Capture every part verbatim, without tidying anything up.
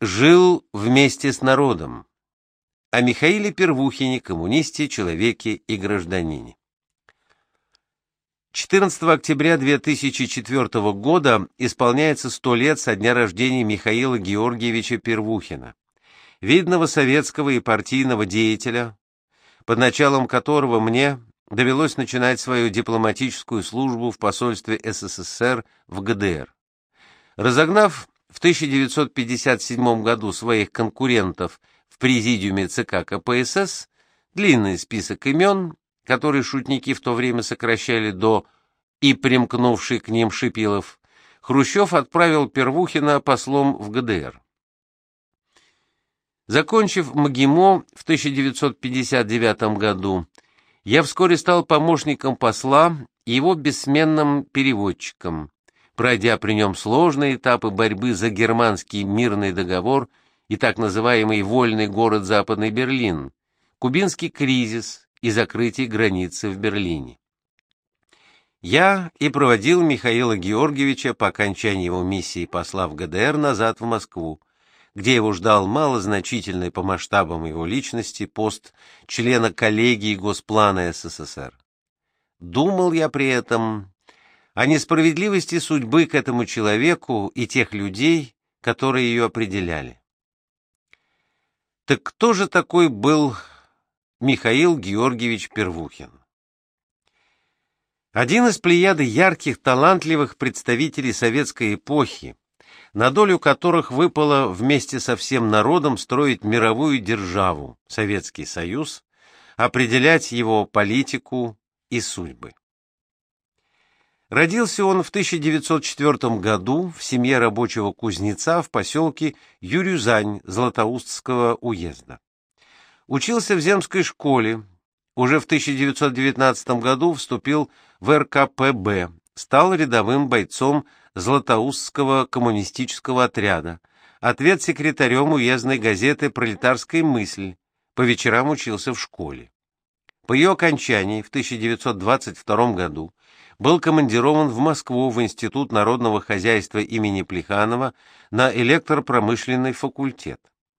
Жил вместе с народом. О Михаиле Первухине, коммунисте, человеке и гражданине. четырнадцатого октября две тысячи четвёртого года исполняется сто лет со дня рождения Михаила Георгиевича Первухина, видного советского и партийного деятеля, под началом которого мне довелось начинать свою дипломатическую службу в посольстве СССР в ГДР. Разогнав в тысяча девятьсот пятьдесят седьмом году своих конкурентов в президиуме ЦК КПСС, длинный список имен, которые шутники в то время сокращали до «и примкнувший к ним Шипилов», Хрущев отправил Первухина послом в ГДР. Закончив МГИМО в тысяча девятьсот пятьдесят девятом году, я вскоре стал помощником посла и его бессменным переводчиком, пройдя при нем сложные этапы борьбы за германский мирный договор и так называемый вольный город Западный Берлин, кубинский кризис и закрытие границы в Берлине. Я и проводил Михаила Георгиевича по окончании его миссии посла в ГДР назад в Москву, где его ждал малозначительный по масштабам его личности пост члена коллегии Госплана СССР. Думал я при этом о несправедливости судьбы к этому человеку и тех людей, которые ее определяли. Так кто же такой был Михаил Георгиевич Первухин? Один из плеяды ярких, талантливых представителей советской эпохи, на долю которых выпало вместе со всем народом строить мировую державу, Советский Союз, определять его политику и судьбы. Родился он в тысяча девятьсот четвёртом году в семье рабочего кузнеца в поселке Юрюзань Златоустского уезда. Учился в земской школе, уже в тысяча девятьсот девятнадцатом году вступил в эр ка пэ бэ, стал рядовым бойцом Златоустского коммунистического отряда, ответ-секретарем уездной газеты «Пролетарская мысль», по вечерам учился в школе. По ее окончании в тысяча девятьсот двадцать втором году был командирован в Москву в Институт народного хозяйства имени Плеханова на электропромышленный факультет.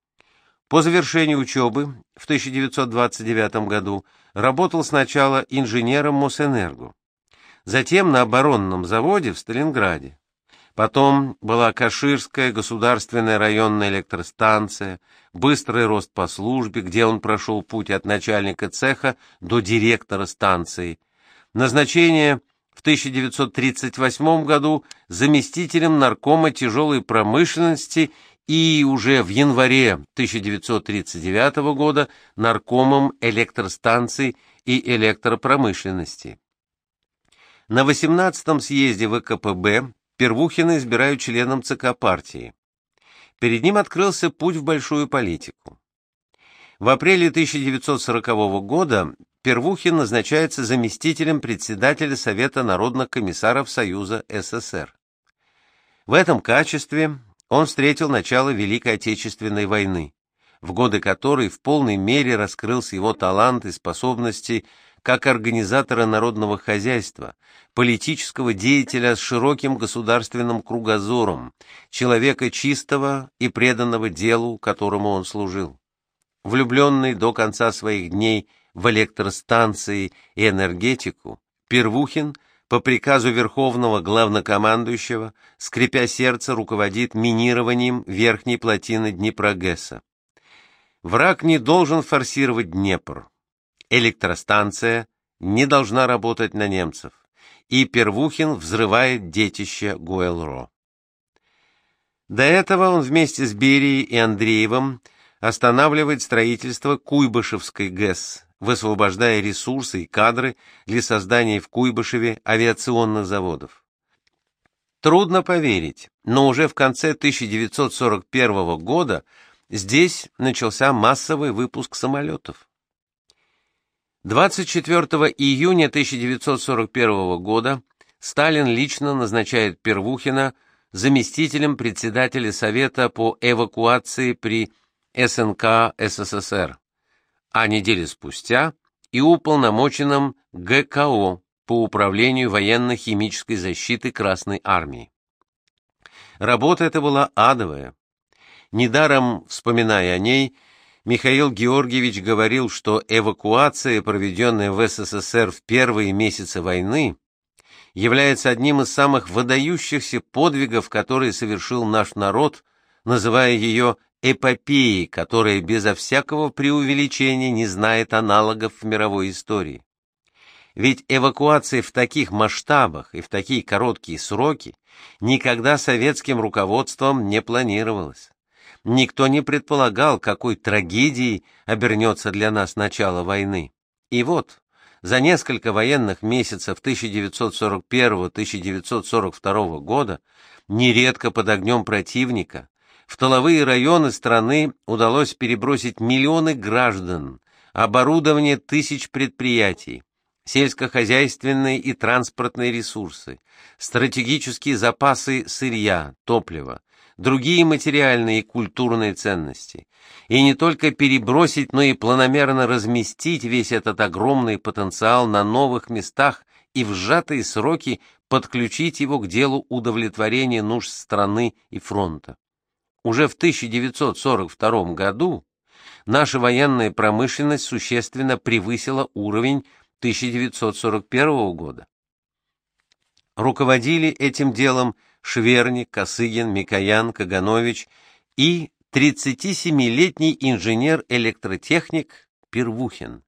По завершении учебы в тысяча девятьсот двадцать девятом году работал сначала инженером Мосэнерго, затем на оборонном заводе в Сталинграде. Потом была Каширская государственная районная электростанция, быстрый рост по службе, где он прошел путь от начальника цеха до директора станции. Назначение в тысяча девятьсот тридцать восьмом году заместителем наркома тяжелой промышленности и уже в январе тысяча девятьсот тридцать девятого года наркомом электростанций и электропромышленности. На восемнадцатом съезде вэ ка пэ бэ Первухина избирают членом ЦК партии. Перед ним открылся путь в большую политику. В апреле тысяча девятьсот сорокового года Первухин назначается заместителем председателя Совета народных комиссаров Союза эс эс эс эр. В этом качестве он встретил начало Великой Отечественной войны, в годы которой в полной мере раскрылся его талант и способности как организатора народного хозяйства, политического деятеля с широким государственным кругозором, человека чистого и преданного делу, которому он служил. Влюбленный до конца своих дней в электростанции и энергетику, Первухин по приказу Верховного Главнокомандующего, скрипя сердце, руководит минированием верхней плотины Днепрогэса. Враг не должен форсировать Днепр. Электростанция не должна работать на немцев, и Первухин взрывает детище Гойл-Ро. До этого он вместе с Берией и Андреевым останавливает строительство Куйбышевской ГЭС, высвобождая ресурсы и кадры для создания в Куйбышеве авиационных заводов. Трудно поверить, но уже в конце тысяча девятьсот сорок первого года здесь начался массовый выпуск самолетов. двадцать четвёртого июня тысяча девятьсот сорок первого года Сталин лично назначает Первухина заместителем председателя Совета по эвакуации при эс эн ка эс эс эс эр, а недели спустя и уполномоченным гэ ка о по управлению военно-химической защиты Красной Армии. Работа эта была адовая. Недаром, вспоминая о ней, Михаил Георгиевич говорил, что эвакуация, проведенная в СССР в первые месяцы войны, является одним из самых выдающихся подвигов, которые совершил наш народ, называя ее эпопеей, которая безо всякого преувеличения не знает аналогов в мировой истории. Ведь эвакуация в таких масштабах и в такие короткие сроки никогда советским руководством не планировалась. Никто не предполагал, какой трагедией обернется для нас начало войны. И вот, за несколько военных месяцев тысяча девятьсот сорок первого — тысяча девятьсот сорок второго года, нередко под огнем противника, в тыловые районы страны удалось перебросить миллионы граждан, оборудование тысяч предприятий, сельскохозяйственные и транспортные ресурсы, стратегические запасы сырья, топлива, другие материальные и культурные ценности. И не только перебросить, но и планомерно разместить весь этот огромный потенциал на новых местах и в сжатые сроки подключить его к делу удовлетворения нужд страны и фронта. Уже в тысяча девятьсот сорок втором году наша военная промышленность существенно превысила уровень тысяча девятьсот сорок первого года. Руководили этим делом Шверник, Косыгин, Микоян, Каганович и тридцатисемилетний инженер-электротехник Первухин.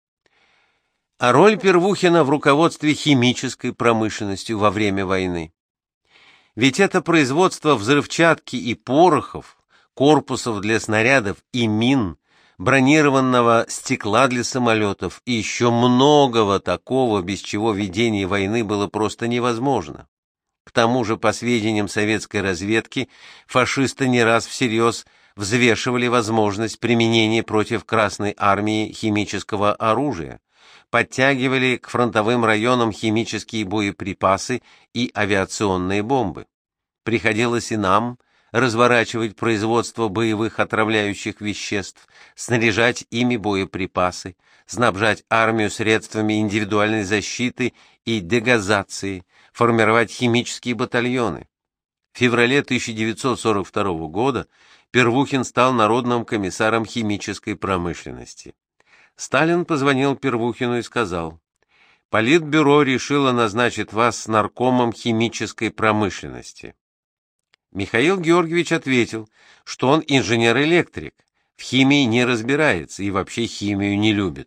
А роль Первухина в руководстве химической промышленностью во время войны. Ведь это производство взрывчатки и порохов, корпусов для снарядов и мин, бронированного стекла для самолетов и еще многого такого, без чего ведение войны было просто невозможно. К тому же, по сведениям советской разведки, фашисты не раз всерьез взвешивали возможность применения против Красной армии химического оружия, подтягивали к фронтовым районам химические боеприпасы и авиационные бомбы. Приходилось и нам разворачивать производство боевых отравляющих веществ, снаряжать ими боеприпасы, снабжать армию средствами индивидуальной защиты и дегазации, формировать химические батальоны. В феврале тысяча девятьсот сорок второго года Первухин стал народным комиссаром химической промышленности. Сталин позвонил Первухину и сказал: «Политбюро решило назначить вас наркомом химической промышленности». Михаил Георгиевич ответил, что он инженер-электрик, в химии не разбирается и вообще химию не любит.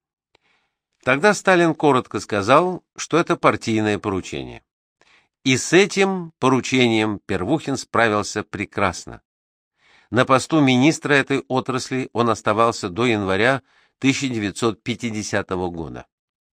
Тогда Сталин коротко сказал, что это партийное поручение. И с этим поручением Первухин справился прекрасно. На посту министра этой отрасли он оставался до января тысяча девятьсот пятидесятого года.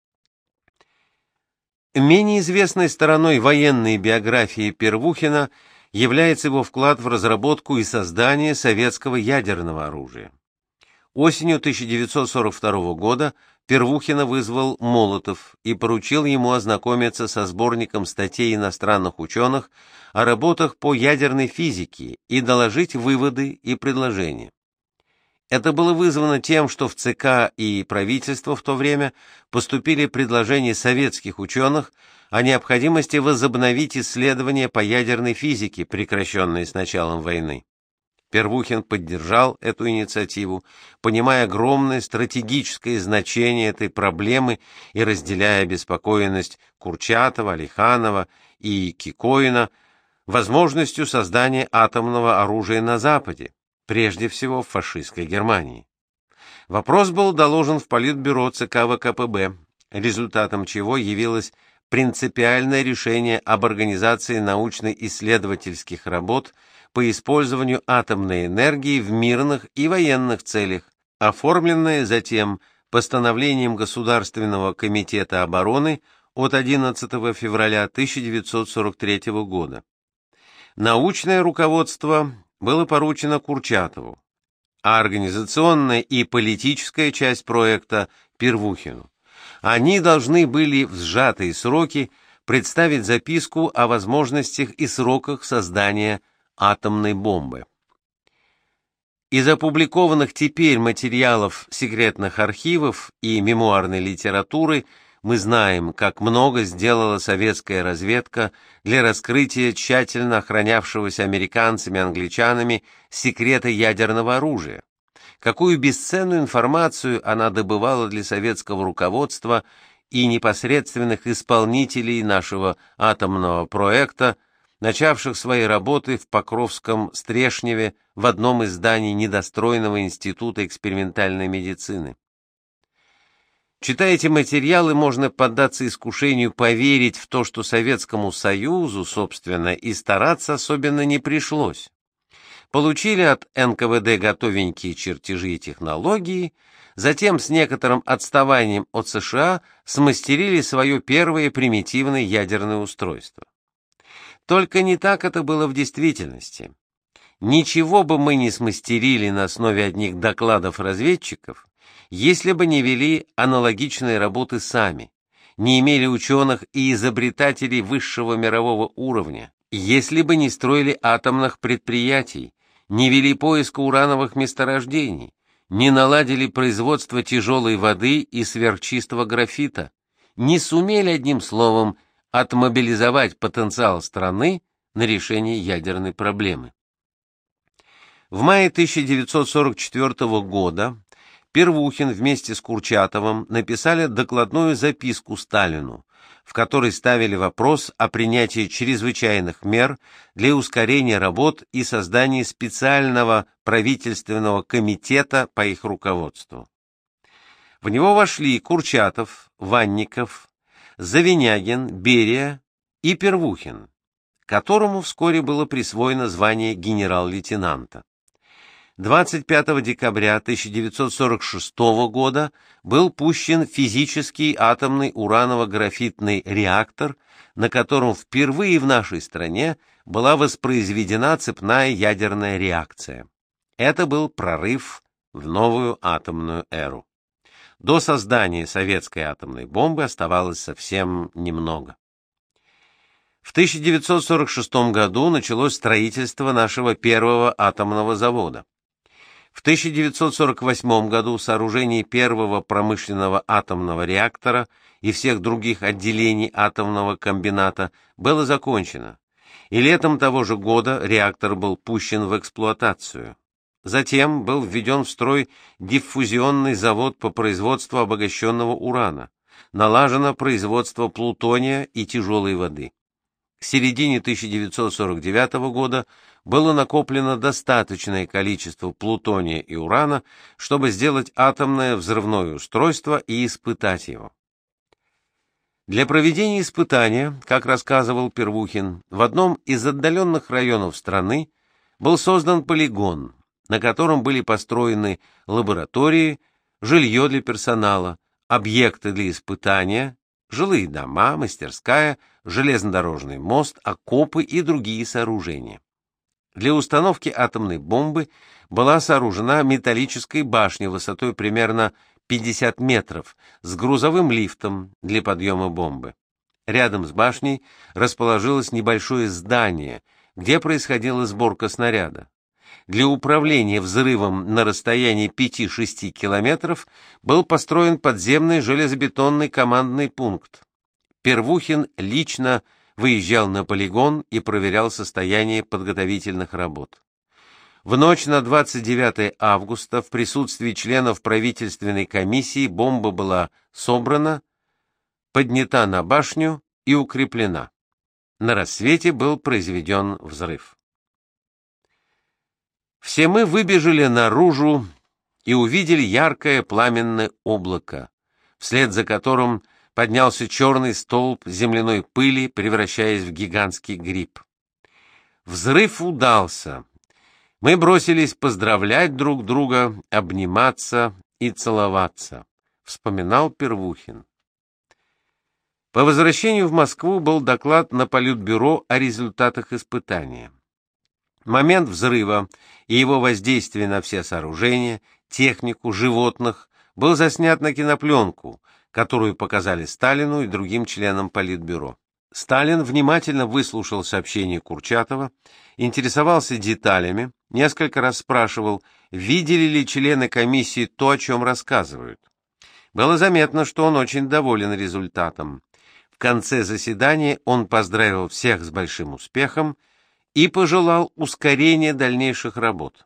Менее известной стороной военной биографии Первухина является его вклад в разработку и создание советского ядерного оружия. Осенью тысяча девятьсот сорок второго года Первухина вызвал Молотов и поручил ему ознакомиться со сборником статей иностранных ученых о работах по ядерной физике и доложить выводы и предложения. Это было вызвано тем, что в ЦК и правительство в то время поступили предложения советских ученых о необходимости возобновить исследования по ядерной физике, прекращенные с началом войны. Первухин поддержал эту инициативу, понимая огромное стратегическое значение этой проблемы и разделяя обеспокоенность Курчатова, Алиханова и Кикоина возможностью создания атомного оружия на Западе, прежде всего в фашистской Германии. Вопрос был доложен в Политбюро ЦК ВКПБ, результатом чего явилось принципиальное решение об организации научно-исследовательских работ по использованию атомной энергии в мирных и военных целях, оформленное затем постановлением Государственного комитета обороны от одиннадцатого февраля тысяча девятьсот сорок третьего года. Научное руководство было поручено Курчатову, а организационная и политическая часть проекта — Первухину. Они должны были в сжатые сроки представить записку о возможностях и сроках создания атомной бомбы. Из опубликованных теперь материалов секретных архивов и мемуарной литературы Мы знаем, как много сделала советская разведка для раскрытия тщательно охранявшегося американцами и англичанами секрета ядерного оружия, какую бесценную информацию она добывала для советского руководства и непосредственных исполнителей нашего атомного проекта, начавших свои работы в Покровском Стрешневе в одном из зданий недостроенного Института экспериментальной медицины. Читая эти материалы, можно поддаться искушению поверить в то, что Советскому Союзу, собственно, и стараться особенно не пришлось. Получили от эн ка вэ дэ готовенькие чертежи и технологии, затем с некоторым отставанием от США смастерили свое первое примитивное ядерное устройство. Только не так это было в действительности. Ничего бы мы не смастерили на основе одних докладов разведчиков, если бы не вели аналогичные работы сами, не имели ученых и изобретателей высшего мирового уровня, если бы не строили атомных предприятий, не вели поиска урановых месторождений, не наладили производство тяжелой воды и сверхчистого графита, не сумели, одним словом, отмобилизовать потенциал страны на решение ядерной проблемы. В мае тысяча девятьсот сорок четвёртого года Первухин вместе с Курчатовым написали докладную записку Сталину, в которой ставили вопрос о принятии чрезвычайных мер для ускорения работ и создания специального правительственного комитета по их руководству. В него вошли Курчатов, Ванников, Завинягин, Берия и Первухин, которому вскоре было присвоено звание генерал-лейтенанта. двадцать пятого декабря тысяча девятьсот сорок шестого года был пущен физический атомный ураново-графитный реактор, на котором впервые в нашей стране была воспроизведена цепная ядерная реакция. Это был прорыв в новую атомную эру. До создания советской атомной бомбы оставалось совсем немного. В тысяча девятьсот сорок шестом году началось строительство нашего первого атомного завода. В тысяча девятьсот сорок восьмом году сооружение первого промышленного атомного реактора и всех других отделений атомного комбината было закончено, и летом того же года реактор был пущен в эксплуатацию. Затем был введен в строй диффузионный завод по производству обогащенного урана, налажено производство плутония и тяжелой воды. К середине тысяча девятьсот сорок девятого года было накоплено достаточное количество плутония и урана, чтобы сделать атомное взрывное устройство и испытать его. Для проведения испытания, как рассказывал Первухин, в одном из отдаленных районов страны был создан полигон, на котором были построены лаборатории, жилье для персонала, объекты для испытания, жилые дома, мастерская, железнодорожный мост, окопы и другие сооружения. Для установки атомной бомбы была сооружена металлическая башня высотой примерно пятьдесят метров с грузовым лифтом для подъема бомбы. Рядом с башней расположилось небольшое здание, где происходила сборка снаряда. Для управления взрывом на расстоянии пяти-шести километров был построен подземный железобетонный командный пункт. Первухин лично выезжал на полигон и проверял состояние подготовительных работ. В ночь на двадцать девятое августа в присутствии членов правительственной комиссии бомба была собрана, поднята на башню и укреплена. На рассвете был произведен взрыв. Все мы выбежали наружу и увидели яркое пламенное облако, вслед за которым поднялся черный столб земляной пыли, превращаясь в гигантский гриб. Взрыв удался. Мы бросились поздравлять друг друга, обниматься и целоваться, вспоминал Первухин. По возвращению в Москву был доклад на Политбюро о результатах испытания. Момент взрыва и его воздействие на все сооружения, технику, животных был заснят на кинопленку, которую показали Сталину и другим членам Политбюро. Сталин внимательно выслушал сообщение Курчатова, интересовался деталями, несколько раз спрашивал, видели ли члены комиссии то, о чем рассказывают. Было заметно, что он очень доволен результатом. В конце заседания он поздравил всех с большим успехом и пожелал ускорения дальнейших работ.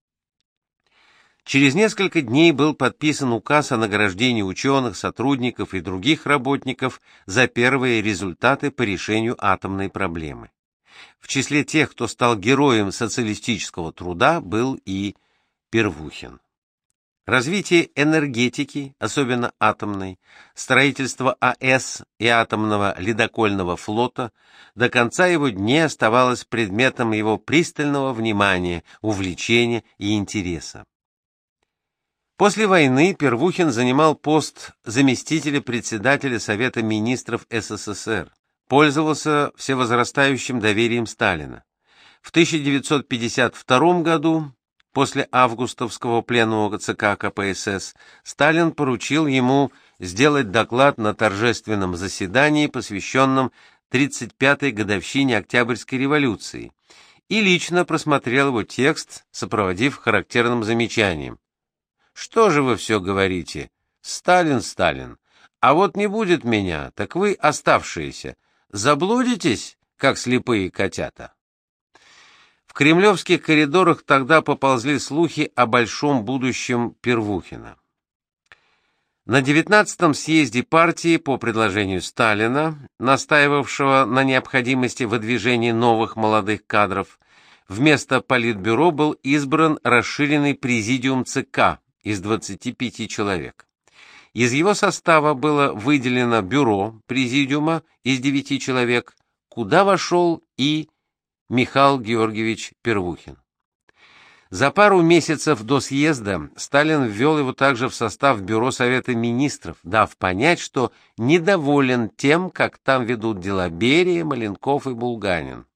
Через несколько дней был подписан указ о награждении ученых, сотрудников и других работников за первые результаты по решению атомной проблемы. В числе тех, кто стал героем социалистического труда, был и Первухин. Развитие энергетики, особенно атомной, строительство АЭС и атомного ледокольного флота до конца его дней оставалось предметом его пристального внимания, увлечения и интереса. После войны Первухин занимал пост заместителя председателя Совета министров СССР, пользовался всевозрастающим доверием Сталина. В тысяча девятьсот пятьдесят втором году, после августовского пленума ЦК КПСС, Сталин поручил ему сделать доклад на торжественном заседании, посвященном тридцать пятой годовщине Октябрьской революции, и лично просмотрел его текст, сопроводив характерным замечанием. «Что же вы все говорите? Сталин, Сталин, а вот не будет меня, так вы, оставшиеся, заблудитесь, как слепые котята». В кремлевских коридорах тогда поползли слухи о большом будущем Первухина. На девятнадцатом съезде партии по предложению Сталина, настаивавшего на необходимости выдвижения новых молодых кадров, вместо Политбюро был избран расширенный президиум ЦК из двадцати пяти человек. Из его состава было выделено бюро президиума из девяти человек, куда вошел и Михаил Георгиевич Первухин. За пару месяцев до съезда Сталин ввел его также в состав Бюро Совета министров, дав понять, что недоволен тем, как там ведут дела Берия, Маленков и Булганин.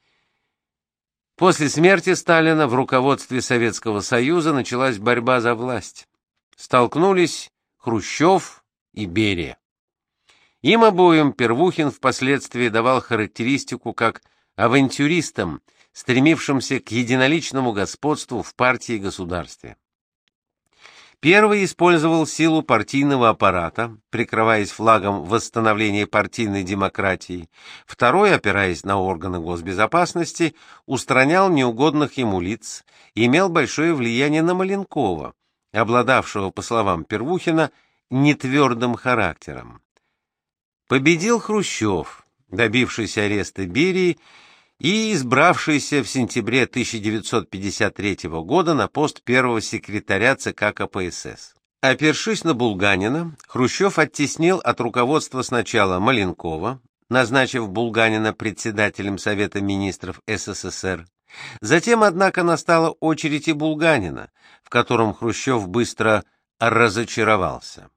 После смерти Сталина в руководстве Советского Союза началась борьба за власть. Столкнулись Хрущев и Берия. Им обоим Первухин впоследствии давал характеристику как авантюристам, стремившимся к единоличному господству в партии и государстве. Первый использовал силу партийного аппарата, прикрываясь флагом восстановления партийной демократии. Второй, опираясь на органы госбезопасности, устранял неугодных ему лиц и имел большое влияние на Маленкова, обладавшего, по словам Первухина, нетвердым характером. Победил Хрущев, добившийся ареста Берии и избравшийся в сентябре тысяча девятьсот пятьдесят третьего года на пост первого секретаря ЦК КПСС. Опершись на Булганина, Хрущев оттеснил от руководства сначала Маленкова, назначив Булганина председателем Совета министров СССР. Затем, однако, настала очередь и Булганина, в котором Хрущев быстро разочаровался.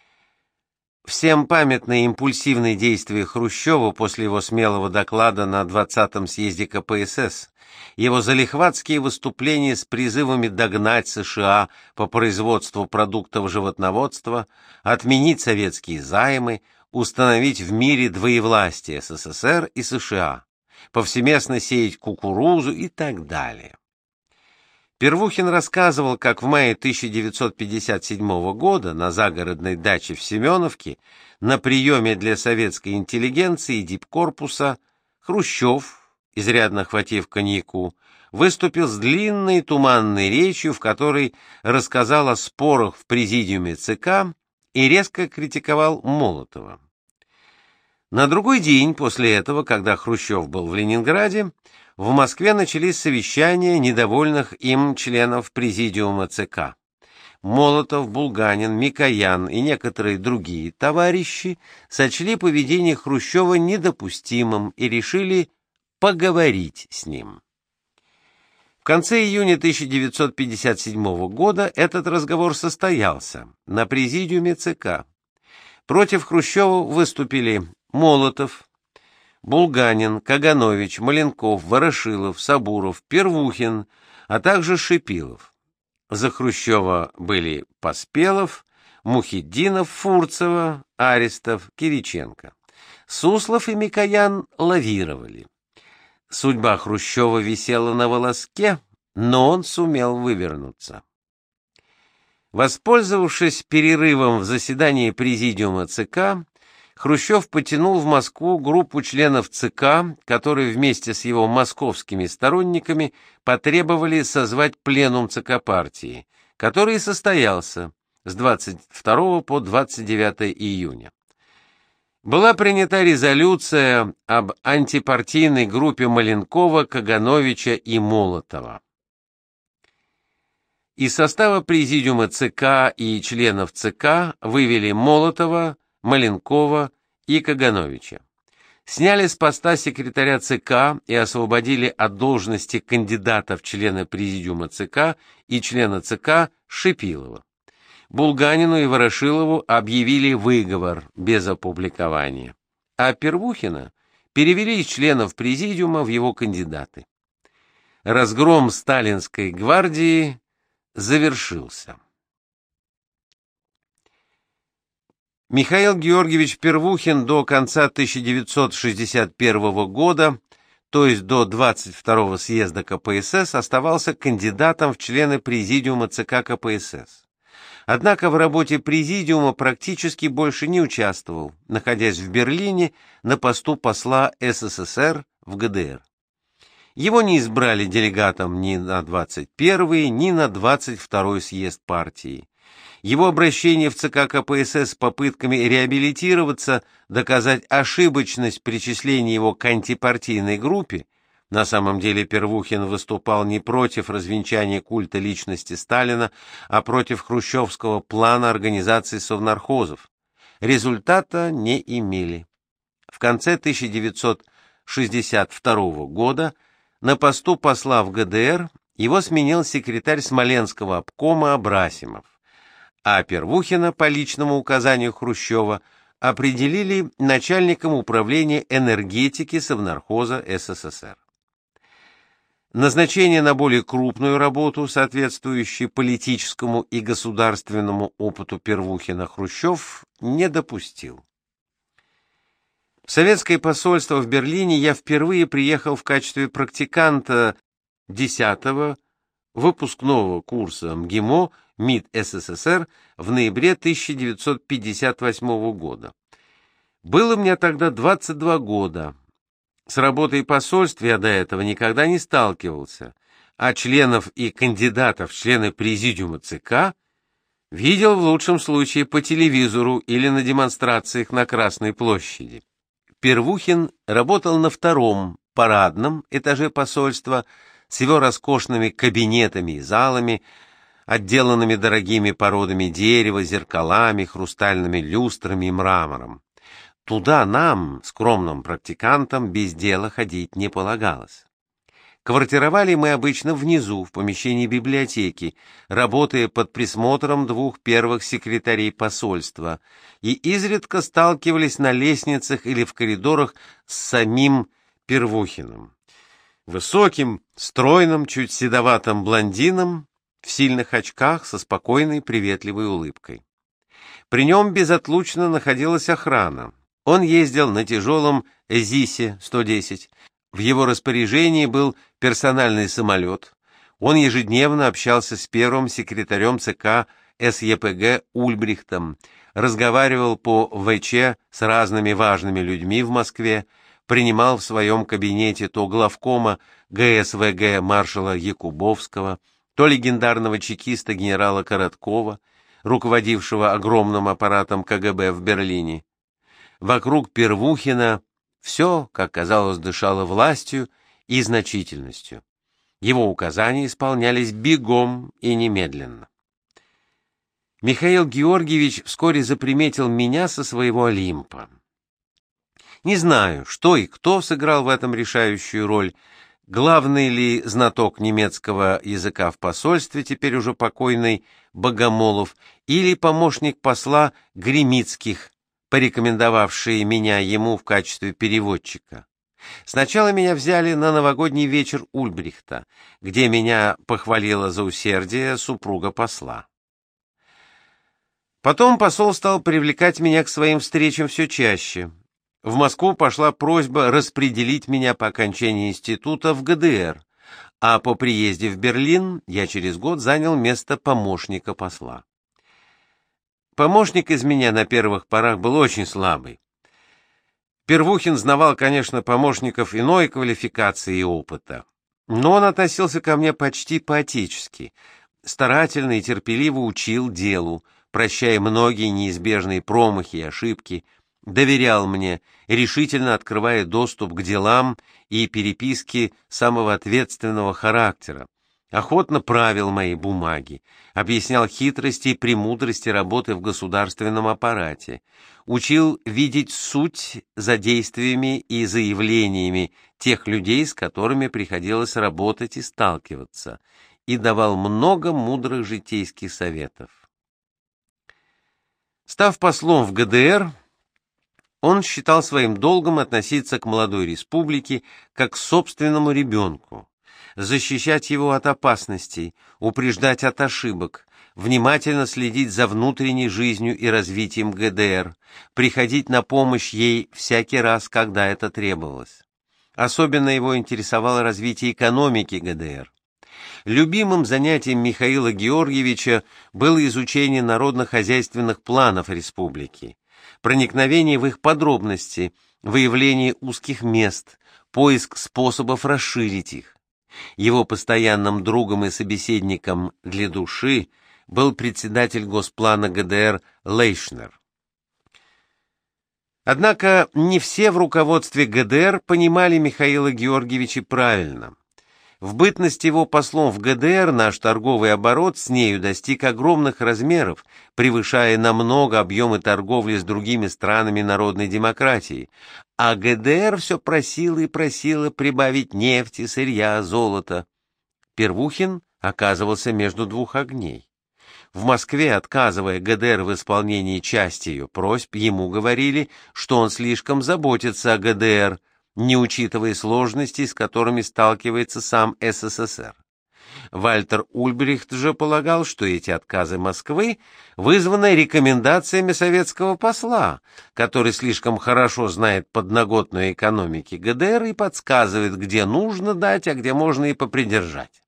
Всем памятны импульсивные действия Хрущева после его смелого доклада на двадцатом съезде КПСС, его залихватские выступления с призывами догнать США по производству продуктов животноводства, отменить советские займы, установить в мире двоевластие СССР и США, повсеместно сеять кукурузу и так далее. Первухин рассказывал, как в мае тысяча девятьсот пятьдесят седьмого года на загородной даче в Семеновке на приеме для советской интеллигенции и дипкорпуса Хрущев, изрядно хватив коньяку, выступил с длинной туманной речью, в которой рассказал о спорах в президиуме ЦК и резко критиковал Молотова. На другой день после этого, когда Хрущев был в Ленинграде, в Москве начались совещания недовольных им членов президиума ЦК. Молотов, Булганин, Микоян и некоторые другие товарищи сочли поведение Хрущева недопустимым и решили поговорить с ним. В конце июня тысяча девятьсот пятьдесят седьмого года этот разговор состоялся на президиуме ЦК. Против Хрущева выступили Молотов, Булганин, Каганович, Маленков, Ворошилов, Сабуров, Первухин, а также Шипилов. За Хрущева были Поспелов, Мухитдинов, Фурцева, Аристов, Кириченко. Суслов и Микоян лавировали. Судьба Хрущева висела на волоске, но он сумел вывернуться. Воспользовавшись перерывом в заседании президиума ЦК, Хрущев потянул в Москву группу членов ЦК, которые вместе с его московскими сторонниками потребовали созвать пленум ЦК партии, который состоялся с двадцать второго по двадцать девятое июня. Была принята резолюция об антипартийной группе Маленкова, Кагановича и Молотова. Из состава президиума ЦК и членов ЦК вывели Молотова, Маленкова и Кагановича. Сняли с поста секретаря ЦК и освободили от должности кандидата в члены президиума ЦК и члена ЦК Шипилова. Булганину и Ворошилову объявили выговор без опубликования, а Первухина перевели из членов президиума в его кандидаты. Разгром сталинской гвардии завершился. Михаил Георгиевич Первухин до конца тысяча девятьсот шестьдесят первого года, то есть до двадцать второго съезда ка пэ эс эс, оставался кандидатом в члены президиума ЦК ка пэ эс эс. Однако в работе президиума практически больше не участвовал, находясь в Берлине на посту посла эс эс эс эр в гэ дэ эр. Его не избрали делегатом ни на двадцать первый, ни на двадцать второй съезд партии. Его обращение в ЦК ка пэ эс эс с попытками реабилитироваться, доказать ошибочность причисления его к антипартийной группе. На самом деле Первухин выступал не против развенчания культа личности Сталина, а против хрущевского плана организации совнархозов. Результата не имели. В конце тысяча девятьсот шестьдесят второго года на посту посла в гэ дэ эр его сменил секретарь Смоленского обкома Абрасимов, а Первухина по личному указанию Хрущева определили начальником управления энергетики совнархоза эс эс эс эр. Назначение на более крупную работу, соответствующую политическому и государственному опыту Первухина, Хрущев не допустил. В советское посольство в Берлине я впервые приехал в качестве практиканта десятого выпускного курса эм гэ эм о МИД эс эс эс эр в ноябре тысяча девятьсот пятьдесят восьмого года. Было мне тогда двадцать два года. С работой посольств я до этого никогда не сталкивался, а членов и кандидатов в члены президиума ЦК видел в лучшем случае по телевизору или на демонстрациях на Красной площади. Первухин работал на втором, парадном этаже посольства с его роскошными кабинетами и залами, отделанными дорогими породами дерева, зеркалами, хрустальными люстрами и мрамором. Туда нам, скромным практикантам, без дела ходить не полагалось. Квартировали мы обычно внизу, в помещении библиотеки, работая под присмотром двух первых секретарей посольства, и изредка сталкивались на лестницах или в коридорах с самим Первухиным. Высоким, стройным, чуть седоватым блондином, в сильных очках, со спокойной, приветливой улыбкой. При нем безотлучно находилась охрана. Он ездил на тяжелом ЗИСе сто десять. В его распоряжении был персональный самолет. Он ежедневно общался с первым секретарем ЦК эс е пэ гэ Ульбрихтом, разговаривал по вэ че с разными важными людьми в Москве, принимал в своем кабинете то главкома гэ эс вэ гэ маршала Якубовского, то легендарного чекиста генерала Короткова, руководившего огромным аппаратом ка гэ бэ в Берлине. Вокруг Первухина все, как казалось, дышало властью и значительностью. Его указания исполнялись бегом и немедленно. Михаил Георгиевич вскоре заприметил меня со своего Олимпа. Не знаю, что и кто сыграл в этом решающую роль, главный ли знаток немецкого языка в посольстве, теперь уже покойный Богомолов, или помощник посла Гремицких, порекомендовавший меня ему в качестве переводчика. Сначала меня взяли на новогодний вечер Ульбрихта, где меня похвалила за усердие супруга посла. Потом посол стал привлекать меня к своим встречам все чаще. В Москву пошла просьба распределить меня по окончании института в гэ дэ эр, а по приезде в Берлин я через год занял место помощника посла. Помощник из меня на первых порах был очень слабый. Первухин знавал, конечно, помощников иной квалификации и опыта, но он относился ко мне почти по-отечески, старательно и терпеливо учил делу, прощая многие неизбежные промахи и ошибки, доверял мне, решительно открывая доступ к делам и переписке самого ответственного характера, охотно правил мои бумаги, объяснял хитрости и премудрости работы в государственном аппарате, учил видеть суть за действиями и заявлениями тех людей, с которыми приходилось работать и сталкиваться, и давал много мудрых житейских советов. Став послом в ГДР, он считал своим долгом относиться к молодой республике как к собственному ребенку, защищать его от опасностей, упреждать от ошибок, внимательно следить за внутренней жизнью и развитием ГДР, приходить на помощь ей всякий раз, когда это требовалось. Особенно его интересовало развитие экономики ГДР. Любимым занятием Михаила Георгиевича было изучение народно-хозяйственных планов республики, проникновение в их подробности, выявление узких мест, поиск способов расширить их. Его постоянным другом и собеседником для души был председатель Госплана ГДР Лейшнер. Однако не все в руководстве ГДР понимали Михаила Георгиевича правильно. В бытность его послом в ГДР наш торговый оборот с нею достиг огромных размеров, превышая намного объемы торговли с другими странами народной демократии, а ГДР все просила и просила прибавить нефти, сырья, золота. Первухин оказывался между двух огней. В Москве, отказывая ГДР в исполнении части ее просьб, ему говорили, что он слишком заботится о ГДР, не учитывая сложностей, с которыми сталкивается сам СССР. Вальтер Ульбрихт же полагал, что эти отказы Москвы вызваны рекомендациями советского посла, который слишком хорошо знает подноготную экономики ГДР и подсказывает, где нужно дать, а где можно и попридержать.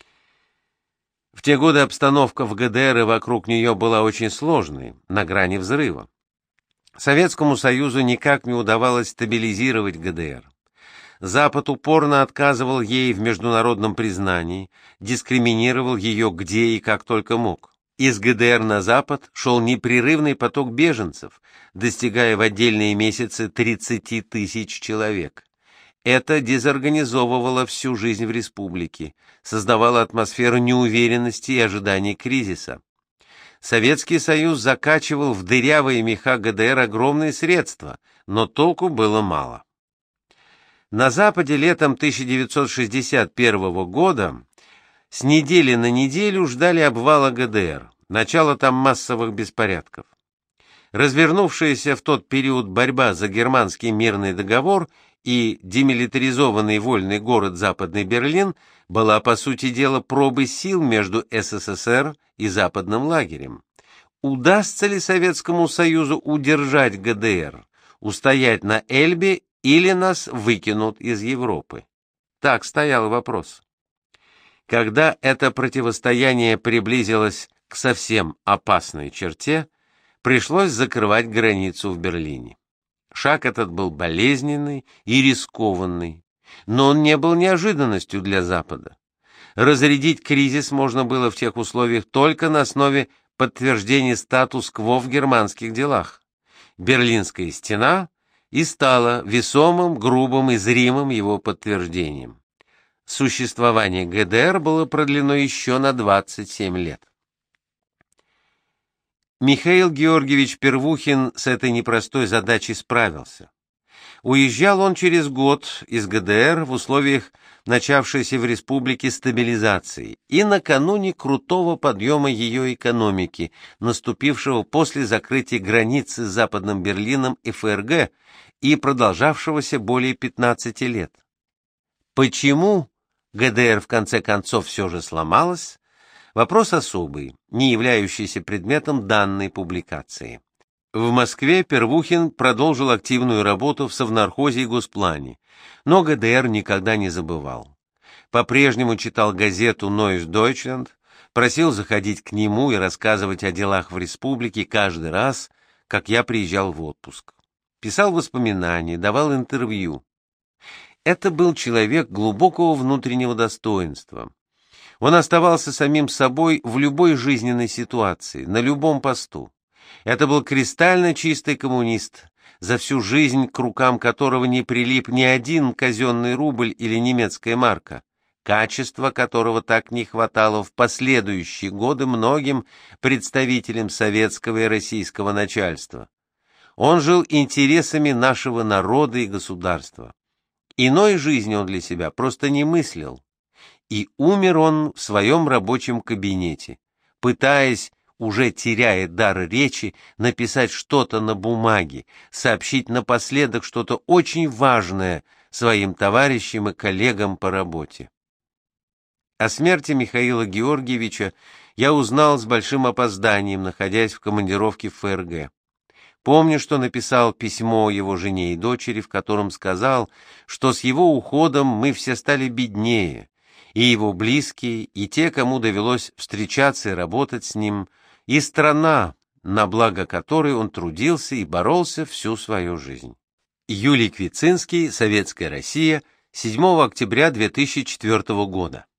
В те годы обстановка в ГДР и вокруг нее была очень сложной, на грани взрыва. Советскому Союзу никак не удавалось стабилизировать ГДР. Запад упорно отказывал ей в международном признании, дискриминировал ее где и как только мог. Из ГДР на Запад шел непрерывный поток беженцев, достигая в отдельные месяцы тридцати тысяч человек. Это дезорганизовывало всю жизнь в республике, создавало атмосферу неуверенности и ожиданий кризиса. Советский Союз закачивал в дырявые меха ГДР огромные средства, но толку было мало. На Западе летом тысяча девятьсот шестьдесят первого года с недели на неделю ждали обвала ГДР, начала там массовых беспорядков. Развернувшаяся в тот период борьба за германский мирный договор и демилитаризованный вольный город Западный Берлин была, по сути дела, пробой сил между СССР и западным лагерем. Удастся ли Советскому Союзу удержать ГДР, устоять на Эльбе, или нас выкинут из Европы? Так стоял вопрос. Когда это противостояние приблизилось к совсем опасной черте, пришлось закрывать границу в Берлине. Шаг этот был болезненный и рискованный, но он не был неожиданностью для Запада. Разрядить кризис можно было в тех условиях только на основе подтверждения статус-кво в германских делах. Берлинская стена и стала весомым, грубым и зримым его подтверждением. Существование ГДР было продлено еще на двадцать семь лет. Михаил Георгиевич Первухин с этой непростой задачей справился. Уезжал он через год из ГДР в условиях начавшейся в республике стабилизации и накануне крутого подъема ее экономики, наступившего после закрытия границы с Западным Берлином и ФРГ и продолжавшегося более пятнадцати лет. Почему ГДР в конце концов все же сломалась? Вопрос особый, не являющийся предметом данной публикации. В Москве Первухин продолжил активную работу в Совнархозе и Госплане, но ГДР никогда не забывал. По-прежнему читал газету «Neues Deutschland», Просил заходить к нему и рассказывать о делах в республике каждый раз, как я приезжал в отпуск. Писал воспоминания, давал интервью. Это был человек глубокого внутреннего достоинства. Он оставался самим собой в любой жизненной ситуации, на любом посту. Это был кристально чистый коммунист, за всю жизнь к рукам которого не прилип ни один казенный рубль или немецкая марка, качества которого так не хватало в последующие годы многим представителям советского и российского начальства. Он жил интересами нашего народа и государства. Иной жизни он для себя просто не мыслил. И умер он в своем рабочем кабинете, пытаясь, уже теряя дар речи, написать что-то на бумаге, сообщить напоследок что-то очень важное своим товарищам и коллегам по работе. О смерти Михаила Георгиевича я узнал с большим опозданием, находясь в командировке в ФРГ. Помню, что написал письмо его жене и дочери, в котором сказал, что с его уходом мы все стали беднее, и его близкие, и те, кому довелось встречаться и работать с ним, и страна, на благо которой он трудился и боролся всю свою жизнь. Юлий Квицинский, Советская Россия, седьмого октября две тысячи четвёртого года.